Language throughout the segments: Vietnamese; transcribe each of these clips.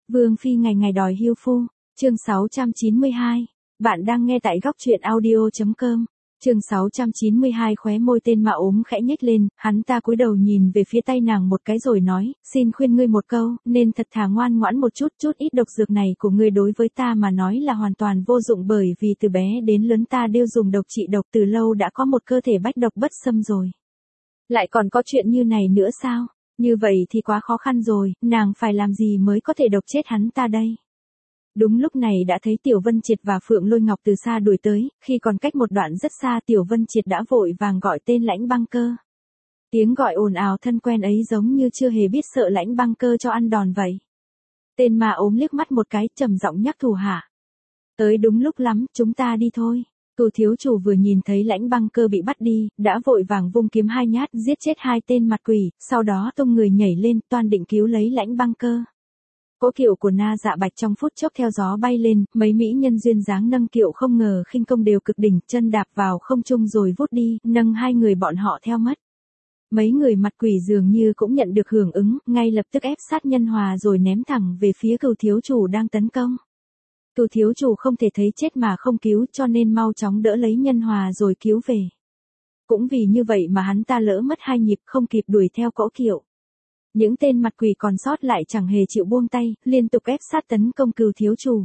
Vương phi ngày ngày đòi hiêu phu, chương 692. Bạn đang nghe tại góc truyện audio.com. Chương 692 khóe môi tên mà ốm khẽ nhếch lên, hắn ta cúi đầu nhìn về phía tay nàng một cái rồi nói, xin khuyên ngươi một câu, nên thật thà ngoan ngoãn một chút, chút ít độc dược này của ngươi đối với ta mà nói là hoàn toàn vô dụng bởi vì từ bé đến lớn ta đều dùng độc trị độc từ lâu đã có một cơ thể bách độc bất xâm rồi. Lại còn có chuyện như này nữa sao? Như vậy thì quá khó khăn rồi, nàng phải làm gì mới có thể độc chết hắn ta đây? Đúng lúc này đã thấy Tiểu Vân Triệt và Phượng Lôi Ngọc từ xa đuổi tới, khi còn cách một đoạn rất xa Tiểu Vân Triệt đã vội vàng gọi tên Lãnh Băng Cơ. Tiếng gọi ồn ào thân quen ấy giống như chưa hề biết sợ Lãnh Băng Cơ cho ăn đòn vậy. Tên mà ốm liếc mắt một cái trầm giọng nhắc thủ hạ. Tới đúng lúc lắm, chúng ta đi thôi. Cửu thiếu chủ vừa nhìn thấy Lãnh Băng Cơ bị bắt đi, đã vội vàng vung kiếm hai nhát giết chết hai tên mặt quỷ, sau đó tung người nhảy lên toan định cứu lấy Lãnh Băng Cơ. Cỗ kiệu của Na Dạ Bạch trong phút chốc theo gió bay lên, mấy mỹ nhân duyên dáng nâng kiệu không ngờ khinh công đều cực đỉnh, chân đạp vào không trung rồi vút đi, nâng hai người bọn họ theo mất. Mấy người mặt quỷ dường như cũng nhận được hưởng ứng, ngay lập tức ép sát Nhân Hòa rồi ném thẳng về phía Cửu thiếu chủ đang tấn công. Cửu thiếu chủ không thể thấy chết mà không cứu cho nên mau chóng đỡ lấy Nhân Hòa rồi cứu về. Cũng vì như vậy mà hắn ta lỡ mất hai nhịp không kịp đuổi theo cỗ kiệu. Những tên mặt quỷ còn sót lại chẳng hề chịu buông tay, liên tục ép sát tấn công Cửu thiếu chủ.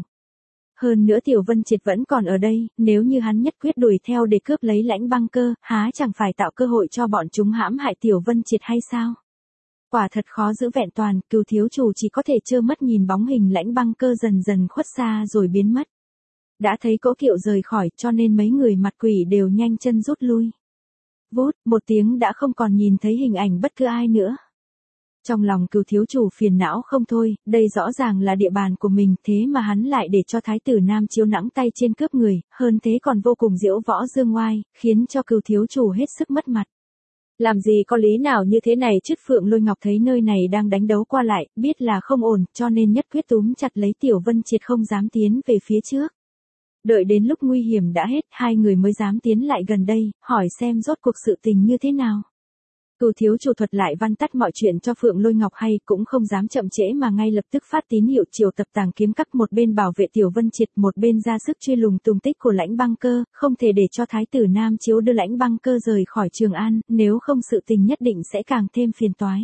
Hơn nữa Tiểu Vân Triệt vẫn còn ở đây, nếu như hắn nhất quyết đuổi theo để cướp lấy Lãnh Băng Cơ, há chẳng phải tạo cơ hội cho bọn chúng hãm hại Tiểu Vân Triệt hay sao? Quả thật khó giữ vẹn toàn, Cửu thiếu chủ chỉ có thể trơ mắt nhìn bóng hình Lãnh Băng Cơ dần dần khuất xa rồi biến mất. Đã thấy cỗ kiệu rời khỏi cho nên mấy người mặt quỷ đều nhanh chân rút lui. Vút, một tiếng đã không còn nhìn thấy hình ảnh bất cứ ai nữa. Trong lòng Cửu thiếu chủ phiền não không thôi, đây rõ ràng là địa bàn của mình, thế mà hắn lại để cho thái tử Nam Chiếu nẵng tay trên cướp người, hơn thế còn vô cùng diễu võ dương oai, khiến cho Cửu thiếu chủ hết sức mất mặt. Làm gì có lý nào như thế này chứ? Phượng Lôi Ngọc thấy nơi này đang đánh đấu qua lại, biết là không ổn, cho nên nhất quyết túm chặt lấy Tiểu Vân Triệt không dám tiến về phía trước. Đợi đến lúc nguy hiểm đã hết, hai người mới dám tiến lại gần đây, hỏi xem rốt cuộc sự tình như thế nào. Cửu thiếu chủ thuật lại văn tắt mọi chuyện cho Phượng Lôi Ngọc hay, cũng không dám chậm trễ mà ngay lập tức phát tín hiệu triều tập Tàng Kiếm Các, một bên bảo vệ Tiểu Vân Triệt, một bên ra sức truy lùng tung tích của Lãnh Băng Cơ, không thể để cho thái tử Nam Chiếu đưa Lãnh Băng Cơ rời khỏi Trường An, nếu không sự tình nhất định sẽ càng thêm phiền toái.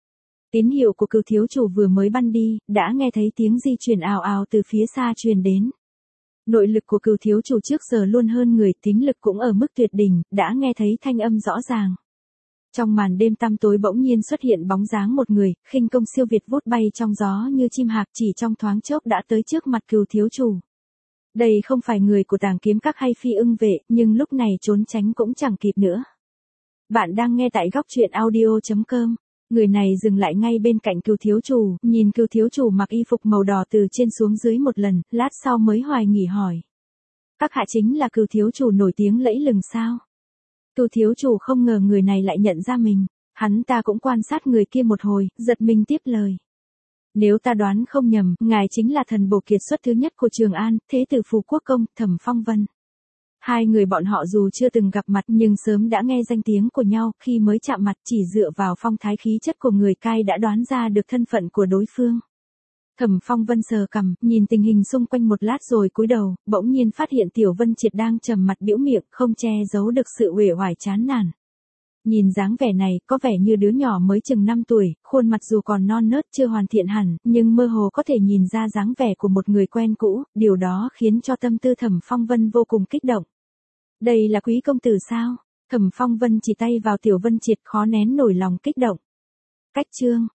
Tín hiệu của Cửu thiếu chủ vừa mới ban đi, đã nghe thấy tiếng di chuyển ào ào từ phía xa truyền đến. Nội lực của Cửu thiếu chủ trước giờ luôn hơn người, thính lực cũng ở mức tuyệt đỉnh, đã nghe thấy thanh âm rõ ràng. Trong màn đêm tăm tối bỗng nhiên xuất hiện bóng dáng một người, khinh công siêu việt vút bay trong gió như chim hạc, chỉ trong thoáng chốc đã tới trước mặt Cửu thiếu chủ. Đây không phải người của Tàng Kiếm Các hay Phi Ưng Vệ, nhưng lúc này trốn tránh cũng chẳng kịp nữa. Bạn đang nghe tại góc truyện audio.com. Người này dừng lại ngay bên cạnh Cửu thiếu chủ, nhìn Cửu thiếu chủ mặc y phục màu đỏ từ trên xuống dưới một lần, lát sau mới hoài nghỉ hỏi. Các hạ chính là Cửu thiếu chủ nổi tiếng lẫy lừng sao? Cửu thiếu chủ không ngờ người này lại nhận ra mình, hắn ta cũng quan sát người kia một hồi, giật mình tiếp lời. Nếu ta đoán không nhầm, ngài chính là thần bổ kiệt xuất thứ nhất của Trường An, thế tử Phù Quốc Công, Thẩm Phong Vân. Hai người bọn họ dù chưa từng gặp mặt nhưng sớm đã nghe danh tiếng của nhau, khi mới chạm mặt chỉ dựa vào phong thái khí chất của người cai đã đoán ra được thân phận của đối phương. Thẩm Phong Vân sờ cằm, nhìn tình hình xung quanh một lát rồi cúi đầu, bỗng nhiên phát hiện Tiểu Vân Triệt đang trầm mặt bĩu miệng, không che giấu được sự uể oải chán nản. Nhìn dáng vẻ này, có vẻ như đứa nhỏ mới chừng 5 tuổi, khuôn mặt dù còn non nớt chưa hoàn thiện hẳn, nhưng mơ hồ có thể nhìn ra dáng vẻ của một người quen cũ, điều đó khiến cho tâm tư Thẩm Phong Vân vô cùng kích động. Đây là quý công tử sao? Thẩm Phong Vân chỉ tay vào Tiểu Vân Triệt khó nén nổi lòng kích động. Cách chương